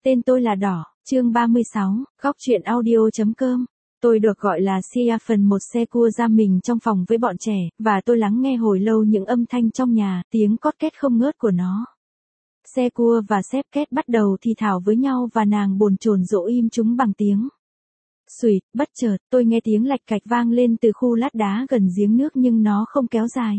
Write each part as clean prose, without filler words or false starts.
Tên tôi là Đỏ, chương 36, góc truyện audio.com. Tôi được gọi là Sia phần một xe cua giam mình trong phòng với bọn trẻ, và tôi lắng nghe hồi lâu những âm thanh trong nhà, tiếng cót két không ngớt của nó. Xe cua và sếp két bắt đầu thì thào với nhau và nàng bồn chồn dỗ im chúng bằng tiếng. Xuỵt, bất chợt, tôi nghe tiếng lạch cạch vang lên từ khu lát đá gần giếng nước nhưng nó không kéo dài.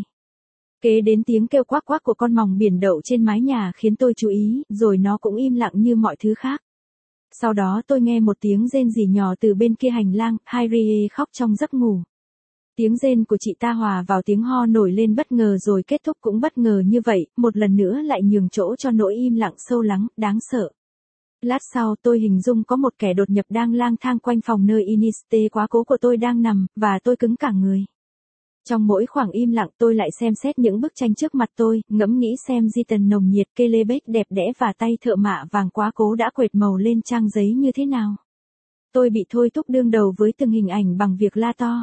Kế đến tiếng kêu quắc quắc của con mòng biển đậu trên mái nhà khiến tôi chú ý, rồi nó cũng im lặng như mọi thứ khác. Sau đó tôi nghe một tiếng rên rỉ nhỏ từ bên kia hành lang, Harry khóc trong giấc ngủ. Tiếng rên của chị ta hòa vào tiếng ho nổi lên bất ngờ rồi kết thúc cũng bất ngờ như vậy, một lần nữa lại nhường chỗ cho nỗi im lặng sâu lắng, đáng sợ. Lát sau tôi hình dung có một kẻ đột nhập đang lang thang quanh phòng nơi Iniste quá cố của tôi đang nằm, và tôi cứng cả người. Trong mỗi khoảng im lặng tôi lại xem xét những bức tranh trước mặt tôi, ngẫm nghĩ xem Giton nồng nhiệt, Quebec đẹp đẽ và tay thợ mạ vàng quá cố đã quệt màu lên trang giấy như thế nào. Tôi bị thôi thúc đương đầu với từng hình ảnh bằng việc la to.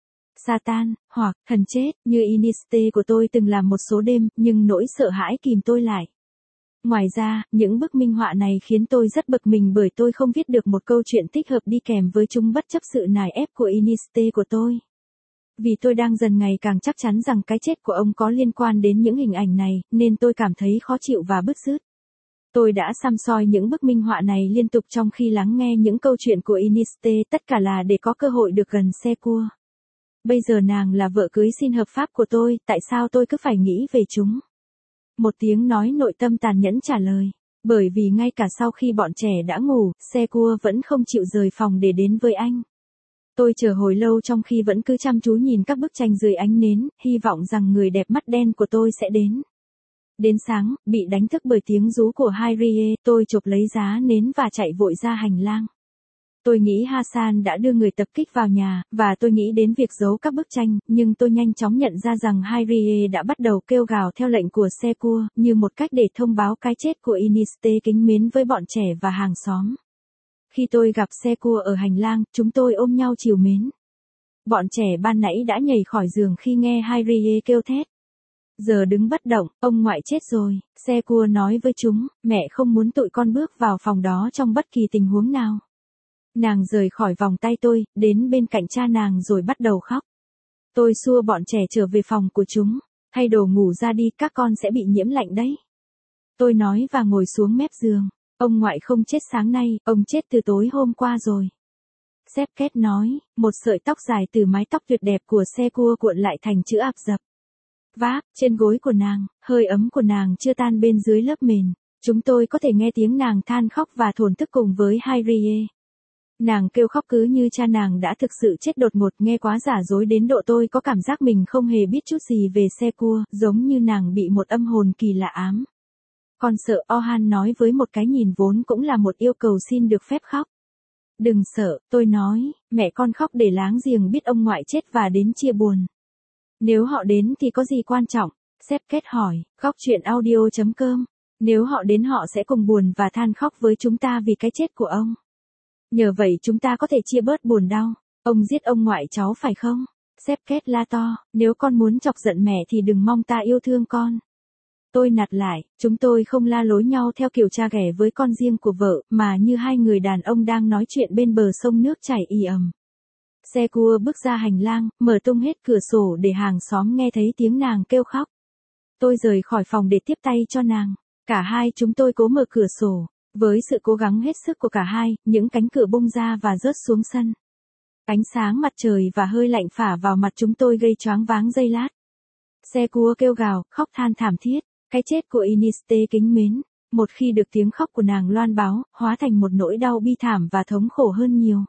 Satan, hoặc, thần chết, như Iniste của tôi từng làm một số đêm, nhưng nỗi sợ hãi kìm tôi lại. Ngoài ra, những bức minh họa này khiến tôi rất bực mình bởi tôi không viết được một câu chuyện thích hợp đi kèm với chúng bất chấp sự nài ép của Iniste của tôi. Vì tôi đang dần ngày càng chắc chắn rằng cái chết của ông có liên quan đến những hình ảnh này, nên tôi cảm thấy khó chịu và bứt rứt. Tôi đã săm soi những bức minh họa này liên tục trong khi lắng nghe những câu chuyện của Iniste, tất cả là để có cơ hội được gần xe cua. Bây giờ nàng là vợ cưới xin hợp pháp của tôi, tại sao tôi cứ phải nghĩ về chúng? Một tiếng nói nội tâm tàn nhẫn trả lời. Bởi vì ngay cả sau khi bọn trẻ đã ngủ, xe cua vẫn không chịu rời phòng để đến với anh. Tôi chờ hồi lâu trong khi vẫn cứ chăm chú nhìn các bức tranh dưới ánh nến, hy vọng rằng người đẹp mắt đen của tôi sẽ đến. Đến sáng, bị đánh thức bởi tiếng rú của Harry, tôi chộp lấy giá nến và chạy vội ra hành lang. Tôi nghĩ Hassan đã đưa người tập kích vào nhà, và tôi nghĩ đến việc giấu các bức tranh, nhưng tôi nhanh chóng nhận ra rằng Harry đã bắt đầu kêu gào theo lệnh của xe cua, như một cách để thông báo cái chết của Iniste kính mến với bọn trẻ và hàng xóm. Khi tôi gặp xe cua ở hành lang, chúng tôi ôm nhau trìu mến. Bọn trẻ ban nãy đã nhảy khỏi giường khi nghe Harry kêu thét. Giờ đứng bất động, ông ngoại chết rồi, xe cua nói với chúng, mẹ không muốn tụi con bước vào phòng đó trong bất kỳ tình huống nào. Nàng rời khỏi vòng tay tôi, đến bên cạnh cha nàng rồi bắt đầu khóc. Tôi xua bọn trẻ trở về phòng của chúng, thay đồ ngủ ra đi, các con sẽ bị nhiễm lạnh đấy. Tôi nói và ngồi xuống mép giường. Ông ngoại không chết sáng nay, ông chết từ tối hôm qua rồi. Sếp két nói, một sợi tóc dài từ mái tóc tuyệt đẹp của xe cua cuộn lại thành chữ áp dập. Váp, trên gối của nàng, hơi ấm của nàng chưa tan bên dưới lớp mền. Chúng tôi có thể nghe tiếng nàng than khóc và thổn thức cùng với Harry. Nàng kêu khóc cứ như cha nàng đã thực sự chết đột ngột, nghe quá giả dối đến độ tôi có cảm giác mình không hề biết chút gì về xe cua, giống như nàng bị một âm hồn kỳ lạ ám. Con sợ, Ohan nói với một cái nhìn vốn cũng là một yêu cầu xin được phép khóc. Đừng sợ, tôi nói, mẹ con khóc để láng giềng biết ông ngoại chết và đến chia buồn. Nếu họ đến thì có gì quan trọng? Sếp kết hỏi, góc truyện audio.com. Nếu họ đến họ sẽ cùng buồn và than khóc với chúng ta vì cái chết của ông. Nhờ vậy chúng ta có thể chia bớt buồn đau. Ông giết ông ngoại cháu phải không? Sếp kết la to, nếu con muốn chọc giận mẹ thì đừng mong ta yêu thương con. Tôi nạt lại, chúng tôi không la lối nhau theo kiểu cha ghẻ với con riêng của vợ, mà như hai người đàn ông đang nói chuyện bên bờ sông nước chảy ì ầm. Xe cua bước ra hành lang, mở tung hết cửa sổ để hàng xóm nghe thấy tiếng nàng kêu khóc. Tôi rời khỏi phòng để tiếp tay cho nàng. Cả hai chúng tôi cố mở cửa sổ. Với sự cố gắng hết sức của cả hai, những cánh cửa bung ra và rớt xuống sân. Ánh sáng mặt trời và hơi lạnh phả vào mặt chúng tôi gây choáng váng giây lát. Xe cua kêu gào, khóc than thảm thiết. Cái chết của Iniste kính mến, một khi được tiếng khóc của nàng loan báo, hóa thành một nỗi đau bi thảm và thống khổ hơn nhiều.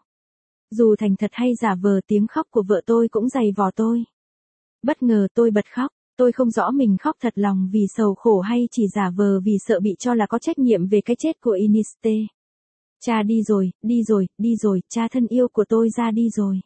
Dù thành thật hay giả vờ, tiếng khóc của vợ tôi cũng dày vò tôi. Bất ngờ tôi bật khóc, tôi không rõ mình khóc thật lòng vì sầu khổ hay chỉ giả vờ vì sợ bị cho là có trách nhiệm về cái chết của Iniste. Cha đi rồi, đi rồi, đi rồi, cha thân yêu của tôi ra đi rồi.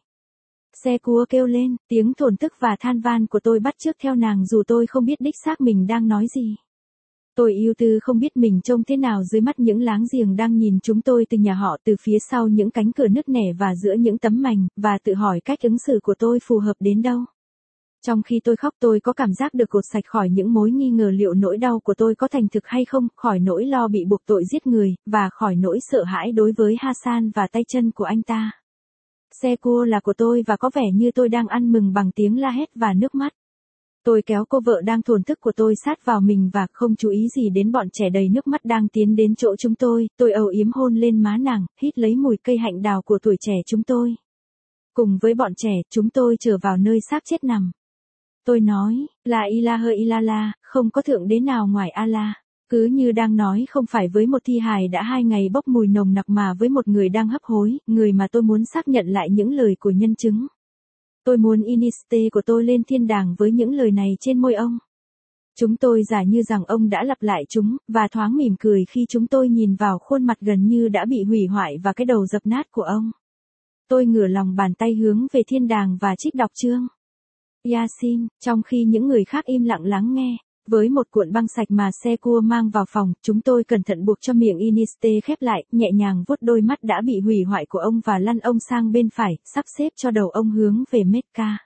Xe cua kêu lên, tiếng thổn thức và than van của tôi bắt chước theo nàng dù tôi không biết đích xác mình đang nói gì. Tôi ưu tư không biết mình trông thế nào dưới mắt những láng giềng đang nhìn chúng tôi từ nhà họ, từ phía sau những cánh cửa nứt nẻ và giữa những tấm mành, và tự hỏi cách ứng xử của tôi phù hợp đến đâu. Trong khi tôi khóc tôi có cảm giác được gột sạch khỏi những mối nghi ngờ liệu nỗi đau của tôi có thành thực hay không, khỏi nỗi lo bị buộc tội giết người, và khỏi nỗi sợ hãi đối với Hassan và tay chân của anh ta. Xe cua là của tôi và có vẻ như tôi đang ăn mừng bằng tiếng la hét và nước mắt. Tôi kéo cô vợ đang thổn thức của tôi sát vào mình và không chú ý gì đến bọn trẻ đầy nước mắt đang tiến đến chỗ chúng tôi âu yếm hôn lên má nàng, hít lấy mùi cây hạnh đào của tuổi trẻ chúng tôi. Cùng với bọn trẻ, chúng tôi trở vào nơi xác chết nằm. Tôi nói, La ilaha illallah, không có thượng đế nào ngoài Allah. Cứ như đang nói không phải với một thi hài đã 2 ngày bốc mùi nồng nặc mà với một người đang hấp hối, người mà tôi muốn xác nhận lại những lời của nhân chứng. Tôi muốn Iniste của tôi lên thiên đàng với những lời này trên môi ông. Chúng tôi giả như rằng ông đã lặp lại chúng, và thoáng mỉm cười khi chúng tôi nhìn vào khuôn mặt gần như đã bị hủy hoại và cái đầu dập nát của ông. Tôi ngửa lòng bàn tay hướng về thiên đàng và trích đọc chương Yasin, trong khi những người khác im lặng lắng nghe. Với một cuộn băng sạch mà xe cua mang vào phòng, chúng tôi cẩn thận buộc cho miệng Iniste khép lại, nhẹ nhàng vuốt đôi mắt đã bị hủy hoại của ông và lăn ông sang bên phải, sắp xếp cho đầu ông hướng về Mecca.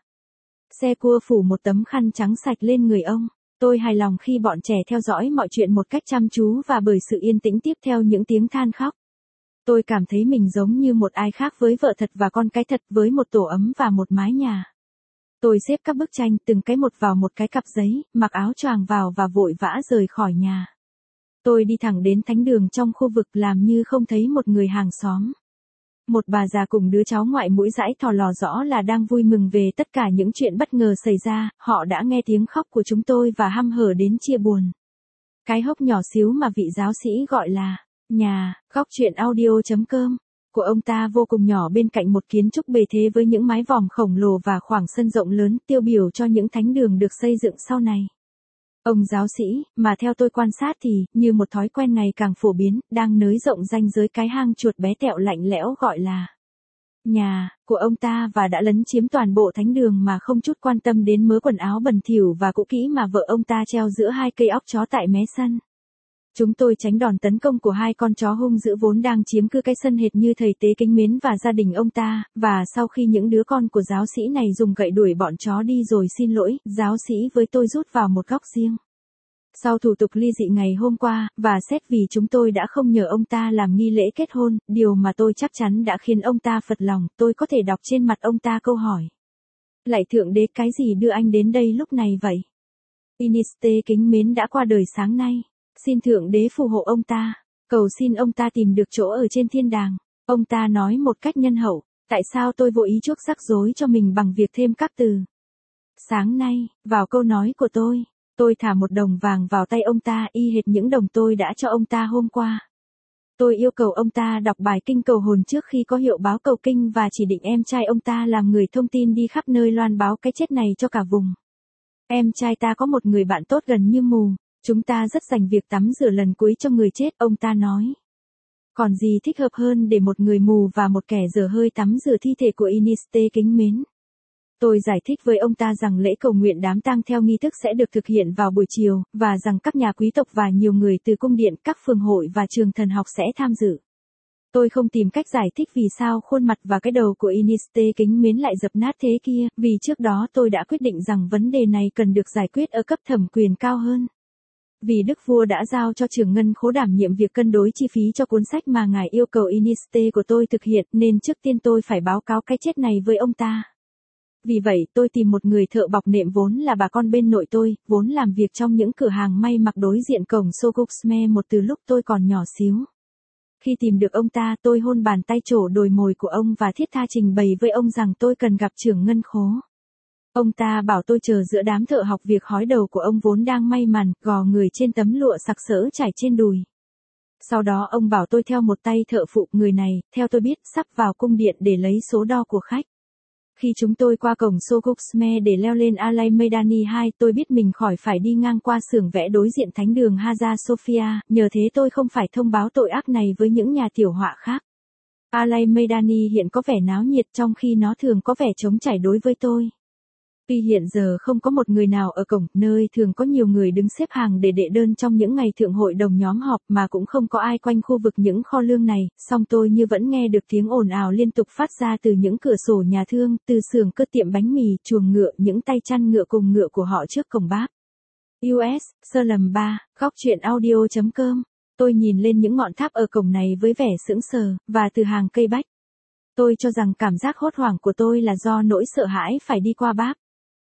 Xe cua phủ một tấm khăn trắng sạch lên người ông. Tôi hài lòng khi bọn trẻ theo dõi mọi chuyện một cách chăm chú và bởi sự yên tĩnh tiếp theo những tiếng than khóc. Tôi cảm thấy mình giống như một ai khác với vợ thật và con cái thật, với một tổ ấm và một mái nhà. Tôi xếp các bức tranh từng cái một vào một cái cặp giấy, mặc áo choàng vào và vội vã rời khỏi nhà. Tôi đi thẳng đến thánh đường trong khu vực làm như không thấy một người hàng xóm. Một bà già cùng đứa cháu ngoại mũi dãi thò lò rõ là đang vui mừng về tất cả những chuyện bất ngờ xảy ra, họ đã nghe tiếng khóc của chúng tôi và hăm hở đến chia buồn. Cái hốc nhỏ xíu mà vị giáo sĩ gọi là nhà, góc truyện audio.com. Của ông ta vô cùng nhỏ bên cạnh một kiến trúc bề thế với những mái vòm khổng lồ và khoảng sân rộng lớn tiêu biểu cho những thánh đường được xây dựng sau này. Ông giáo sĩ, mà theo tôi quan sát thì, như một thói quen ngày càng phổ biến, đang nới rộng ranh giới cái hang chuột bé tẹo lạnh lẽo gọi là nhà của ông ta và đã lấn chiếm toàn bộ thánh đường mà không chút quan tâm đến mớ quần áo bẩn thỉu và cũ kỹ mà vợ ông ta treo giữa 2 cây óc chó tại mé sân. Chúng tôi tránh đòn tấn công của 2 con chó hung dữ vốn đang chiếm cứ cái sân hệt như thầy tế kính mến và gia đình ông ta, và sau khi những đứa con của giáo sĩ này dùng gậy đuổi bọn chó đi rồi xin lỗi, giáo sĩ với tôi rút vào một góc riêng. Sau thủ tục ly dị ngày hôm qua, và xét vì chúng tôi đã không nhờ ông ta làm nghi lễ kết hôn, điều mà tôi chắc chắn đã khiến ông ta phật lòng, tôi có thể đọc trên mặt ông ta câu hỏi. Lạy thượng đế, cái gì đưa anh đến đây lúc này vậy? Iniste kính mến đã qua đời sáng nay. Xin thượng đế phù hộ ông ta, cầu xin ông ta tìm được chỗ ở trên thiên đàng. Ông ta nói một cách nhân hậu, tại sao tôi vô ý chuốc rắc rối cho mình bằng việc thêm các từ. Sáng nay, vào câu nói của tôi thả 1 đồng vàng vào tay ông ta y hệt những đồng tôi đã cho ông ta hôm qua. Tôi yêu cầu ông ta đọc bài kinh cầu hồn trước khi có hiệu báo cầu kinh và chỉ định em trai ông ta làm người thông tin đi khắp nơi loan báo cái chết này cho cả vùng. Em trai ta có một người bạn tốt gần như mù. Chúng ta rất dành việc tắm rửa lần cuối cho người chết, ông ta nói. Còn gì thích hợp hơn để một người mù và một kẻ dở hơi tắm rửa thi thể của Iniste kính mến. Tôi giải thích với ông ta rằng lễ cầu nguyện đám tang theo nghi thức sẽ được thực hiện vào buổi chiều, và rằng các nhà quý tộc và nhiều người từ cung điện, các phường hội và trường thần học sẽ tham dự. Tôi không tìm cách giải thích vì sao khuôn mặt và cái đầu của Iniste kính mến lại dập nát thế kia, vì trước đó tôi đã quyết định rằng vấn đề này cần được giải quyết ở cấp thẩm quyền cao hơn. Vì Đức Vua đã giao cho trưởng ngân khố đảm nhiệm việc cân đối chi phí cho cuốn sách mà ngài yêu cầu Iniste của tôi thực hiện, nên trước tiên tôi phải báo cáo cái chết này với ông ta. Vì vậy, tôi tìm một người thợ bọc nệm vốn là bà con bên nội tôi, vốn làm việc trong những cửa hàng may mặc đối diện cổng Soguxme một từ lúc tôi còn nhỏ xíu. Khi tìm được ông ta, tôi hôn bàn tay trổ đồi mồi của ông và thiết tha trình bày với ông rằng tôi cần gặp trưởng ngân khố. Ông ta bảo tôi chờ giữa đám thợ học việc hói đầu của ông vốn đang may mằn, gò người trên tấm lụa sặc sỡ trải trên đùi. Sau đó ông bảo tôi theo một tay thợ phụ, người này, theo tôi biết, sắp vào cung điện để lấy số đo của khách. Khi chúng tôi qua cổng Soguxme để leo lên Alay Meidani 2, tôi biết mình khỏi phải đi ngang qua xưởng vẽ đối diện thánh đường Hagia Sophia, nhờ thế tôi không phải thông báo tội ác này với những nhà tiểu họa khác. Alay Meidani hiện có vẻ náo nhiệt trong khi nó thường có vẻ trống trải đối với tôi. Tuy hiện giờ không có một người nào ở cổng, nơi thường có nhiều người đứng xếp hàng để đệ đơn trong những ngày thượng hội đồng nhóm họp mà cũng không có ai quanh khu vực những kho lương này, song tôi như vẫn nghe được tiếng ồn ào liên tục phát ra từ những cửa sổ nhà thương, từ xưởng cơ tiệm bánh mì, chuồng ngựa, những tay chăn ngựa cùng ngựa của họ trước cổng báp. US, sơ lầm 3, góc truyện audio.com. Tôi nhìn lên những ngọn tháp ở cổng này với vẻ sững sờ, và từ hàng cây bách. Tôi cho rằng cảm giác hốt hoảng của tôi là do nỗi sợ hãi phải đi qua báp.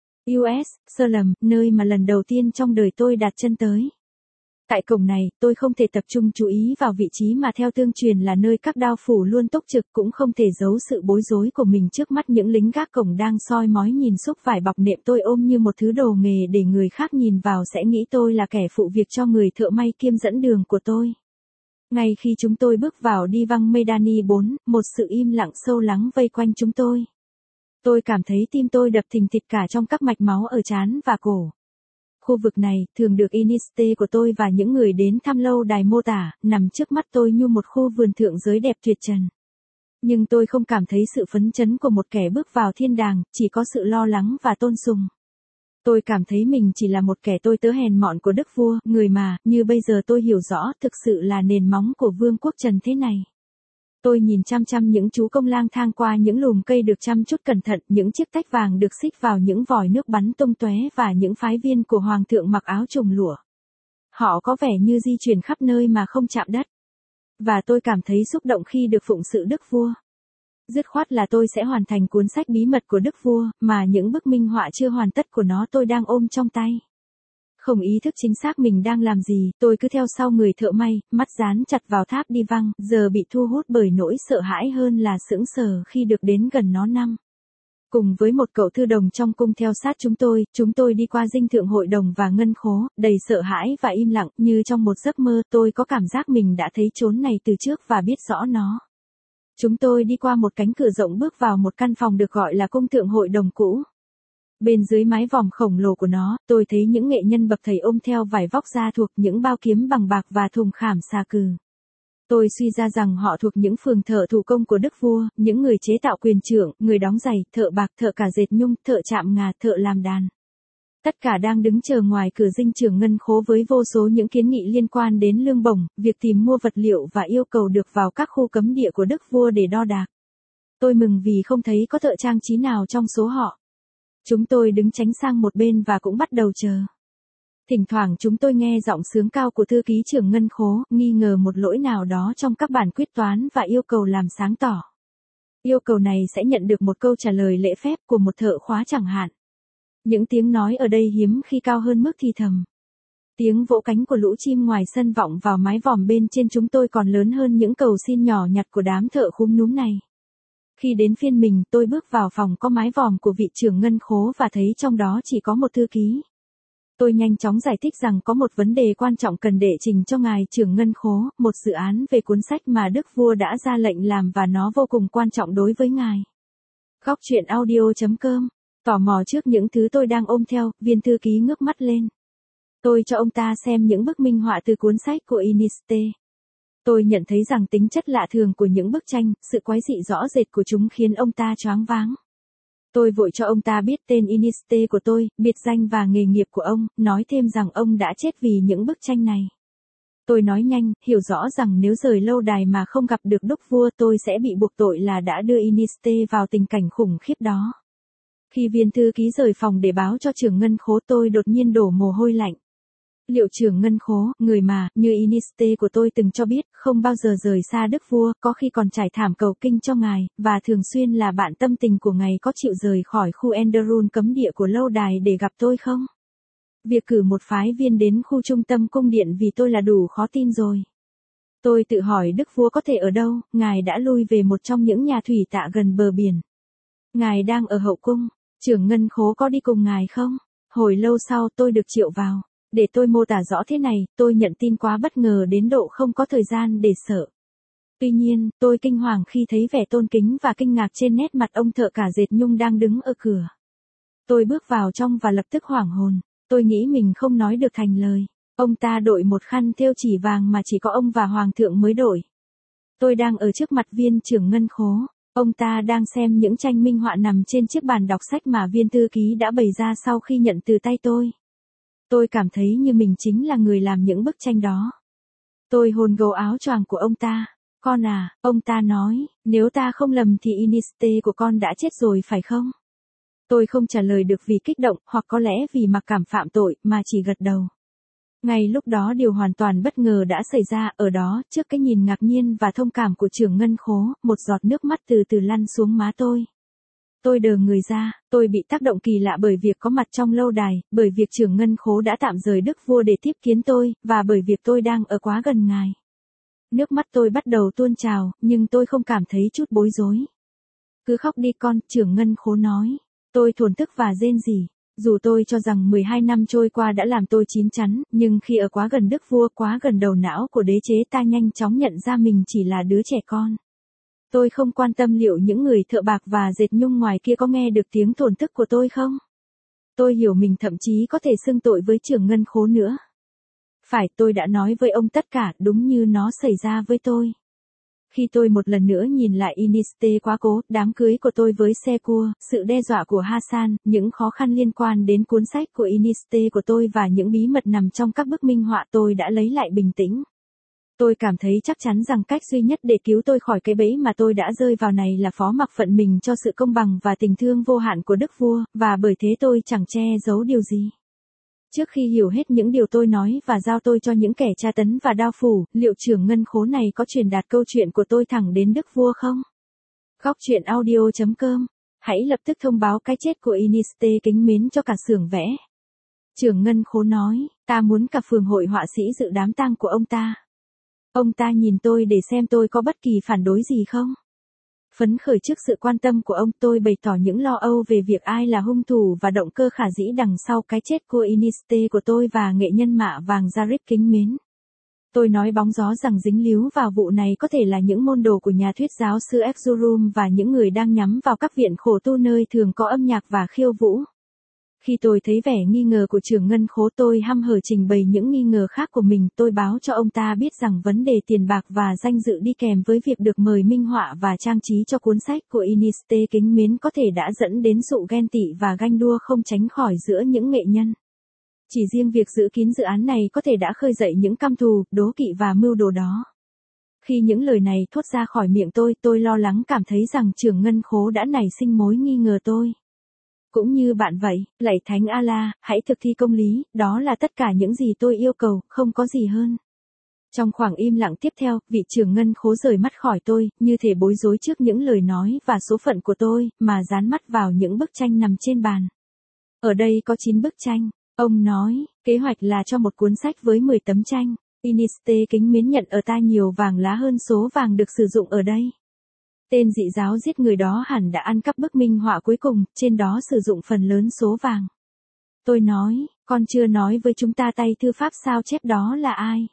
US, sơ lầm, nơi mà lần đầu tiên trong đời tôi đặt chân tới. Tại cổng này, tôi không thể tập trung chú ý vào vị trí mà theo tương truyền là nơi các đao phủ luôn túc trực, cũng không thể giấu sự bối rối của mình trước mắt những lính gác cổng đang soi mói nhìn xúc vải bọc nệm tôi ôm như một thứ đồ nghề để người khác nhìn vào sẽ nghĩ tôi là kẻ phụ việc cho người thợ may kiêm dẫn đường của tôi. Ngay khi chúng tôi bước vào đi văng Medani 4, một sự im lặng sâu lắng vây quanh chúng tôi. Tôi cảm thấy tim tôi đập thình thịch cả trong các mạch máu ở trán và cổ. Khu vực này, thường được Iniste của tôi và những người đến thăm lâu đài mô tả, nằm trước mắt tôi như một khu vườn thượng giới đẹp tuyệt trần. Nhưng tôi không cảm thấy sự phấn chấn của một kẻ bước vào thiên đàng, chỉ có sự lo lắng và tôn sùng. Tôi cảm thấy mình chỉ là một kẻ tôi tớ hèn mọn của đức vua, người mà, như bây giờ tôi hiểu rõ, thực sự là nền móng của vương quốc trần thế này. Tôi nhìn chăm chăm những chú công lang thang qua những lùm cây được chăm chút cẩn thận, những chiếc tách vàng được xích vào những vòi nước bắn tung tóe và những phái viên của hoàng thượng mặc áo trùng lụa. Họ có vẻ như di chuyển khắp nơi mà không chạm đất. Và tôi cảm thấy xúc động khi được phụng sự đức vua. Dứt khoát là tôi sẽ hoàn thành cuốn sách bí mật của đức vua, mà những bức minh họa chưa hoàn tất của nó tôi đang ôm trong tay. Không ý thức chính xác mình đang làm gì, tôi cứ theo sau người thợ may, mắt dán chặt vào tháp đi văng, giờ bị thu hút bởi nỗi sợ hãi hơn là sững sờ khi được đến gần nó năm. Cùng với một cậu thư đồng trong cung theo sát chúng tôi đi qua dinh thượng hội đồng và ngân khố, đầy sợ hãi và im lặng, như trong một giấc mơ, tôi có cảm giác mình đã thấy chốn này từ trước và biết rõ nó. Chúng tôi đi qua một cánh cửa rộng bước vào một căn phòng được gọi là cung thượng hội đồng cũ. Bên dưới mái vòm khổng lồ của nó, tôi thấy những nghệ nhân bậc thầy ôm theo vải vóc da thuộc những bao kiếm bằng bạc và thùng khảm xà cừ. Tôi suy ra rằng họ thuộc những phường thợ thủ công của đức vua, những người chế tạo quyền trượng, người đóng giày, thợ bạc, thợ cả dệt nhung, thợ chạm ngà, thợ làm đàn. Tất cả đang đứng chờ ngoài cửa dinh trưởng ngân khố với vô số những kiến nghị liên quan đến lương bổng, việc tìm mua vật liệu và yêu cầu được vào các khu cấm địa của đức vua để đo đạc. Tôi mừng vì không thấy có thợ trang trí nào trong số họ. Chúng tôi đứng tránh sang một bên và cũng bắt đầu chờ. Thỉnh thoảng chúng tôi nghe giọng sướng cao của thư ký trưởng ngân khố, nghi ngờ một lỗi nào đó trong các bản quyết toán và yêu cầu làm sáng tỏ. Yêu cầu này sẽ nhận được một câu trả lời lễ phép của một thợ khóa chẳng hạn. Những tiếng nói ở đây hiếm khi cao hơn mức thì thầm. Tiếng vỗ cánh của lũ chim ngoài sân vọng vào mái vòm bên trên chúng tôi còn lớn hơn những cầu xin nhỏ nhặt của đám thợ khúm núm này. Khi đến phiên mình, tôi bước vào phòng có mái vòm của vị trưởng ngân khố và thấy trong đó chỉ có một thư ký. Tôi nhanh chóng giải thích rằng có một vấn đề quan trọng cần đệ trình cho ngài trưởng ngân khố, một dự án về cuốn sách mà đức vua đã ra lệnh làm và nó vô cùng quan trọng đối với ngài. Góc truyện audio.com. Tò mò trước những thứ tôi đang ôm theo, viên thư ký ngước mắt lên. Tôi cho ông ta xem những bức minh họa từ cuốn sách của Iniste. Tôi nhận thấy rằng tính chất lạ thường của những bức tranh, sự quái dị rõ rệt của chúng khiến ông ta choáng váng. Tôi vội cho ông ta biết tên Iniste của tôi, biệt danh và nghề nghiệp của ông, nói thêm rằng ông đã chết vì những bức tranh này. Tôi nói nhanh, hiểu rõ rằng nếu rời lâu đài mà không gặp được đức vua tôi sẽ bị buộc tội là đã đưa Iniste vào tình cảnh khủng khiếp đó. Khi viên thư ký rời phòng để báo cho trưởng ngân khố tôi đột nhiên đổ mồ hôi lạnh. Liệu trưởng ngân khố, người mà, như Iniste của tôi từng cho biết, không bao giờ rời xa đức vua, có khi còn trải thảm cầu kinh cho ngài, và thường xuyên là bạn tâm tình của ngài có chịu rời khỏi khu Enderun cấm địa của lâu đài để gặp tôi không? Việc cử một phái viên đến khu trung tâm cung điện vì tôi là đủ khó tin rồi. Tôi tự hỏi đức vua có thể ở đâu, ngài đã lui về một trong những nhà thủy tạ gần bờ biển. Ngài đang ở hậu cung, trưởng ngân khố có đi cùng ngài không? Hồi lâu sau tôi được triệu vào. Để tôi mô tả rõ thế này, tôi nhận tin quá bất ngờ đến độ không có thời gian để sợ. Tuy nhiên, tôi kinh hoàng khi thấy vẻ tôn kính và kinh ngạc trên nét mặt ông thợ cả dệt nhung đang đứng ở cửa. Tôi bước vào trong và lập tức hoảng hồn. Tôi nghĩ mình không nói được thành lời. Ông ta đội một khăn thêu chỉ vàng mà chỉ có ông và hoàng thượng mới đội. Tôi đang ở trước mặt viên trưởng ngân khố. Ông ta đang xem những tranh minh họa nằm trên chiếc bàn đọc sách mà viên thư ký đã bày ra sau khi nhận từ tay tôi. Tôi cảm thấy như mình chính là người làm những bức tranh đó. Tôi hôn gấu áo choàng của ông ta. Con à, ông ta nói, nếu ta không lầm thì Iniste của con đã chết rồi phải không? Tôi không trả lời được vì kích động, hoặc có lẽ vì mặc cảm phạm tội, mà chỉ gật đầu. Ngay lúc đó điều hoàn toàn bất ngờ đã xảy ra, ở đó, trước cái nhìn ngạc nhiên và thông cảm của trưởng ngân khố, một giọt nước mắt từ từ lăn xuống má tôi. Tôi đờ người ra, tôi bị tác động kỳ lạ bởi việc có mặt trong lâu đài, bởi việc trưởng ngân khố đã tạm rời đức vua để tiếp kiến tôi, và bởi việc tôi đang ở quá gần ngài. Nước mắt tôi bắt đầu tuôn trào, nhưng tôi không cảm thấy chút bối rối. Cứ khóc đi con, trưởng ngân khố nói. Tôi thổn thức và rên rỉ. Dù tôi cho rằng 12 năm trôi qua đã làm tôi chín chắn, nhưng khi ở quá gần đức vua, quá gần đầu não của đế chế, ta nhanh chóng nhận ra mình chỉ là đứa trẻ con. Tôi không quan tâm liệu những người thợ bạc và dệt nhung ngoài kia có nghe được tiếng thổn thức của tôi không. Tôi hiểu mình thậm chí có thể xưng tội với trưởng ngân khố nữa. Phải, tôi đã nói với ông tất cả đúng như nó xảy ra với tôi. Khi tôi một lần nữa nhìn lại Iniste quá cố, đám cưới của tôi với Sekua, sự đe dọa của Hassan, những khó khăn liên quan đến cuốn sách của Iniste của tôi và những bí mật nằm trong các bức minh họa, tôi đã lấy lại bình tĩnh. Tôi cảm thấy chắc chắn rằng cách duy nhất để cứu tôi khỏi cái bẫy mà tôi đã rơi vào này là phó mặc phận mình cho sự công bằng và tình thương vô hạn của đức vua, và bởi thế tôi chẳng che giấu điều gì. Trước khi hiểu hết những điều tôi nói và giao tôi cho những kẻ tra tấn và đao phủ, liệu trưởng ngân khố này có truyền đạt câu chuyện của tôi thẳng đến đức vua không? Góc truyện audio.com. Hãy lập tức thông báo cái chết của Iniste kính mến cho cả xưởng vẽ. Trưởng ngân khố nói, ta muốn cả phường hội họa sĩ dự đám tang của ông ta. Ông ta nhìn tôi để xem tôi có bất kỳ phản đối gì không. Phấn khởi trước sự quan tâm của ông, tôi bày tỏ những lo âu về việc ai là hung thủ và động cơ khả dĩ đằng sau cái chết của Iniste của tôi và nghệ nhân mạ vàng Zarif kính mến. Tôi nói bóng gió rằng dính líu vào vụ này có thể là những môn đồ của nhà thuyết giáo sư Erzurum và những người đang nhắm vào các viện khổ tu nơi thường có âm nhạc và khiêu vũ. Khi tôi thấy vẻ nghi ngờ của trưởng ngân khố, tôi hăm hở trình bày những nghi ngờ khác của mình. Tôi báo cho ông ta biết rằng vấn đề tiền bạc và danh dự đi kèm với việc được mời minh họa và trang trí cho cuốn sách của Iniste kính mến có thể đã dẫn đến sự ghen tị và ganh đua không tránh khỏi giữa những nghệ nhân. Chỉ riêng việc giữ kín dự án này có thể đã khơi dậy những căm thù, đố kỵ và mưu đồ đó. Khi những lời này thốt ra khỏi miệng tôi lo lắng cảm thấy rằng trưởng ngân khố đã nảy sinh mối nghi ngờ tôi. Cũng như bạn vậy, lạy Thánh Allah, hãy thực thi công lý, đó là tất cả những gì tôi yêu cầu, không có gì hơn. Trong khoảng im lặng tiếp theo, vị trưởng ngân khố rời mắt khỏi tôi, như thể bối rối trước những lời nói và số phận của tôi, mà dán mắt vào những bức tranh nằm trên bàn. Ở đây có 9 bức tranh, ông nói, kế hoạch là cho một cuốn sách với 10 tấm tranh. Iniste kính mến nhận ở ta nhiều vàng lá hơn số vàng được sử dụng ở đây. Tên dị giáo giết người đó hẳn đã ăn cắp bức minh họa cuối cùng, trên đó sử dụng phần lớn số vàng. Tôi nói, con chưa nói với chúng ta tay thư pháp sao chép đó là ai.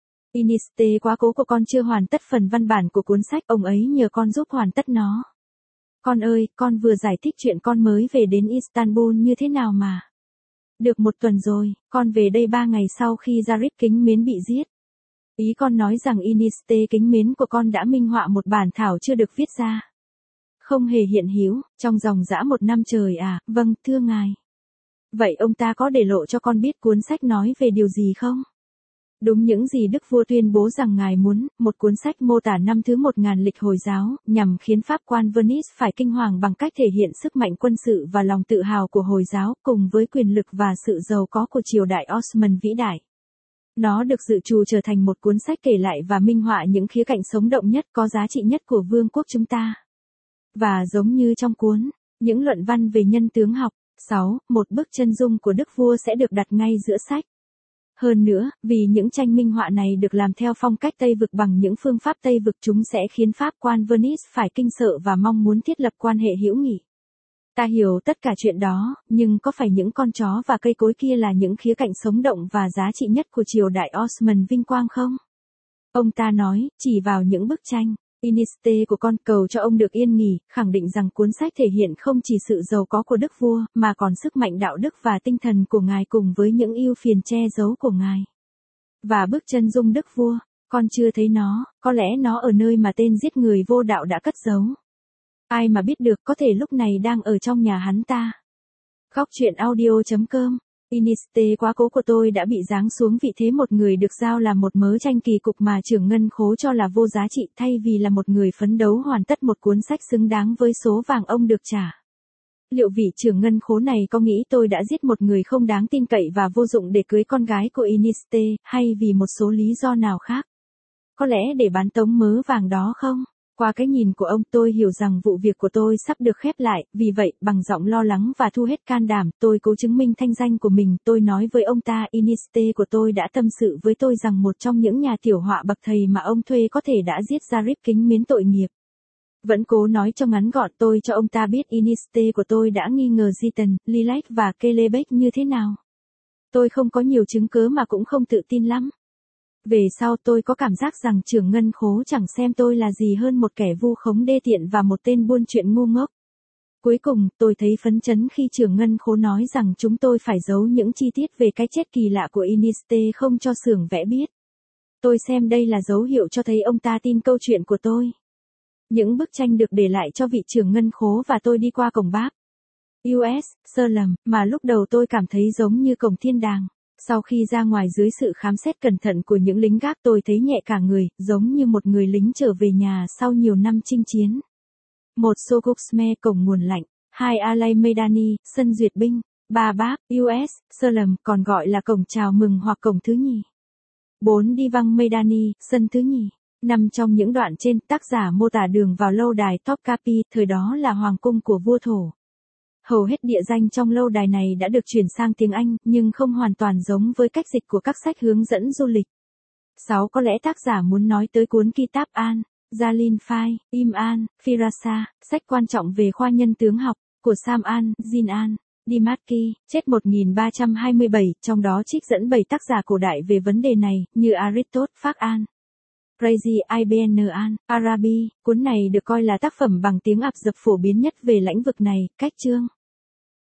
Iniste quá cố của con chưa hoàn tất phần văn bản của cuốn sách, ông ấy nhờ con giúp hoàn tất nó. Con ơi, con vừa giải thích chuyện con mới về đến Istanbul như thế nào mà. Được 1 tuần rồi, con về đây 3 ngày sau khi Zarif kính mến bị giết. Ý con nói rằng Iniste kính mến của con đã minh họa một bản thảo chưa được viết ra. Không hề hiện hữu, trong dòng dã 1 năm trời à, vâng, thưa ngài. Vậy ông ta có để lộ cho con biết cuốn sách nói về điều gì không? Đúng những gì đức vua tuyên bố rằng ngài muốn, một cuốn sách mô tả năm thứ 1000 lịch Hồi giáo, nhằm khiến pháp quan Venice phải kinh hoàng bằng cách thể hiện sức mạnh quân sự và lòng tự hào của Hồi giáo, cùng với quyền lực và sự giàu có của triều đại Osman vĩ đại. Nó được dự trù trở thành một cuốn sách kể lại và minh họa những khía cạnh sống động nhất, có giá trị nhất của vương quốc chúng ta. Và giống như trong cuốn, những luận văn về nhân tướng học. 6. Một bức chân dung của đức vua sẽ được đặt ngay giữa sách. Hơn nữa, vì những tranh minh họa này được làm theo phong cách Tây vực bằng những phương pháp Tây vực, chúng sẽ khiến pháp quan Venice phải kinh sợ và mong muốn thiết lập quan hệ hữu nghị. Ta hiểu tất cả chuyện đó, nhưng có phải những con chó và cây cối kia là những khía cạnh sống động và giá trị nhất của triều đại Osman vinh quang không? Ông ta nói, chỉ vào những bức tranh. Iniste của con, cầu cho ông được yên nghỉ, khẳng định rằng cuốn sách thể hiện không chỉ sự giàu có của đức vua, mà còn sức mạnh đạo đức và tinh thần của ngài cùng với những ưu phiền che giấu của ngài. Và bức chân dung đức vua, con chưa thấy nó, có lẽ nó ở nơi mà tên giết người vô đạo đã cất giấu. Ai mà biết được, có thể lúc này đang ở trong nhà hắn ta. Góc truyện audio.com. Iniste quá cố của tôi đã bị giáng xuống vị thế một người được giao là một mớ tranh kỳ cục mà trưởng ngân khố cho là vô giá trị, thay vì là một người phấn đấu hoàn tất một cuốn sách xứng đáng với số vàng ông được trả. Liệu vị trưởng ngân khố này có nghĩ tôi đã giết một người không đáng tin cậy và vô dụng để cưới con gái của Iniste, hay vì một số lý do nào khác? Có lẽ để bán tống mớ vàng đó không? Qua cái nhìn của ông, tôi hiểu rằng vụ việc của tôi sắp được khép lại, vì vậy, bằng giọng lo lắng và thu hết can đảm, tôi cố chứng minh thanh danh của mình. Tôi nói với ông ta, Iniste của tôi đã tâm sự với tôi rằng một trong những nhà tiểu họa bậc thầy mà ông thuê có thể đã giết Zarif kính miến tội nghiệp. Vẫn cố nói cho ngắn gọn, tôi cho ông ta biết Iniste của tôi đã nghi ngờ Zitan, Lilac và Kelebek như thế nào. Tôi không có nhiều chứng cứ mà cũng không tự tin lắm. Về sau tôi có cảm giác rằng trưởng ngân khố chẳng xem tôi là gì hơn một kẻ vu khống đê tiện và một tên buôn chuyện ngu ngốc. Cuối cùng, tôi thấy phấn chấn khi trưởng ngân khố nói rằng chúng tôi phải giấu những chi tiết về cái chết kỳ lạ của Iniste không cho xưởng vẽ biết. Tôi xem đây là dấu hiệu cho thấy ông ta tin câu chuyện của tôi. Những bức tranh được để lại cho vị trưởng ngân khố và tôi đi qua cổng Báp. US, Salem, mà lúc đầu tôi cảm thấy giống như cổng thiên đàng. Sau khi ra ngoài dưới sự khám xét cẩn thận của những lính gác, tôi thấy nhẹ cả người, giống như một người lính trở về nhà sau nhiều năm chinh chiến. 1 Soguxme, cổng nguồn lạnh. 2 Alay Medani, sân duyệt binh. 3 Báp, US, Salem, còn gọi là cổng chào mừng hoặc cổng thứ nhì. 4 Divang Medani, sân thứ nhì. Nằm trong những đoạn trên, tác giả mô tả đường vào lâu đài Topkapi, thời đó là hoàng cung của vua Thổ. Hầu hết địa danh trong lâu đài này đã được chuyển sang tiếng Anh, nhưng không hoàn toàn giống với cách dịch của các sách hướng dẫn du lịch. 6. Có lẽ tác giả muốn nói tới cuốn Kitab An, Jalin Phai, Im An, Firasa, sách quan trọng về khoa nhân tướng học, của Sam An, Jin An, Dimatki, chết 1327, trong đó trích dẫn 7 tác giả cổ đại về vấn đề này, như Aristotle, Phác An, Razi Ibn An, Arabi. Cuốn này được coi là tác phẩm bằng tiếng Ả Rập phổ biến nhất về lĩnh vực này. Cách chương